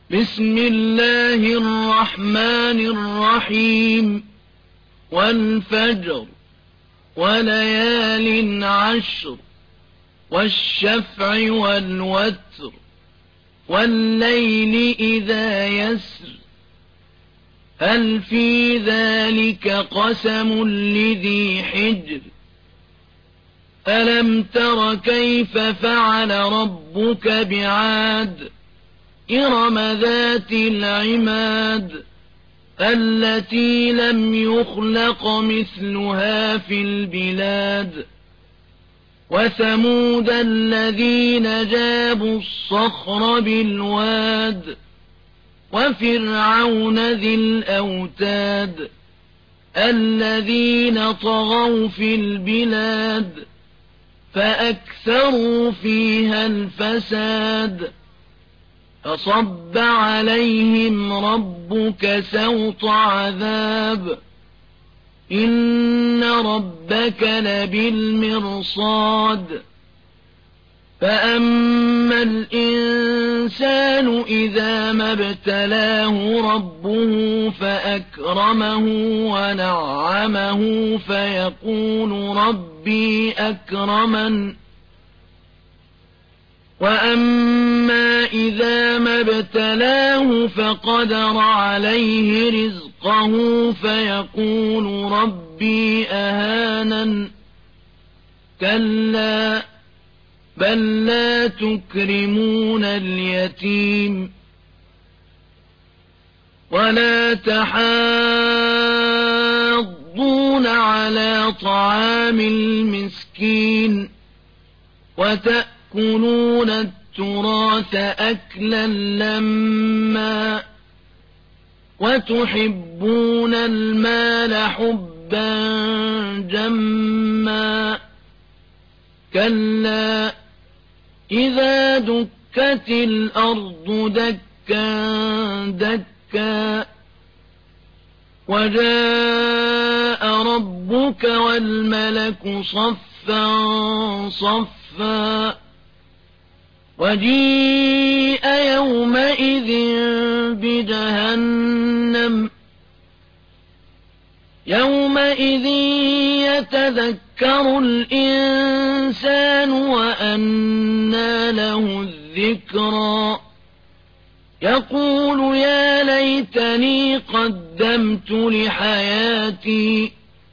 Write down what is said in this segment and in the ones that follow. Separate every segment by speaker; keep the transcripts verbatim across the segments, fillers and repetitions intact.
Speaker 1: بسم الله الرحمن الرحيم والفجر وليال عشر والشفع والوتر والليل إذا يسر هل في ذلك قسم لذي حجر ألم تر كيف فعل ربك بعاد إرم ذات العماد التي لم يخلق مثلها في البلاد وثمود الذين جابوا الصخر بالواد وفرعون ذي الأوتاد الذين طغوا في البلاد فأكثروا فيها الفساد فصب عليهم ربك سوط عذاب إن ربك لبالمرصاد فأما الإنسان إذا ما ابتلاه ربه فأكرمه ونعمه فيقول ربي أكرمن وأما إذا ما ابتلاه فقدر عليه رزقه فيقول ربي أهانن كلا بل لا تكرمون اليتيم ولا تحاضون على طعام المسكين وتأكلون التراث أكلا لما وتحبون المال حبا جما كلا إذا دكت الأرض دكا دكا وجاء ربك والملك صفا صفا وجيء يومئذ بجهنم يومئذ يتذكر الإنسان وأنى له الذكرى يقول يا ليتني قدمت لحياتي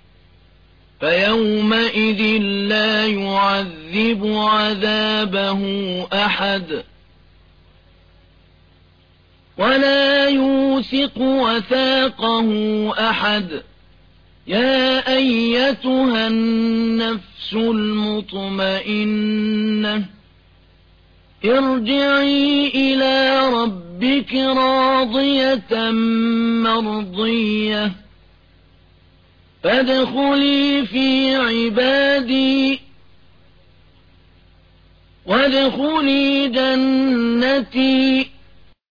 Speaker 1: فيومئذ لا يعذب عذابه أحد ولا يوثق وثاقه أحد يا أيتها النفس المطمئنة ارجعي إلى ربك راضية مرضية فادخلي في عبادي وادخلي جنتي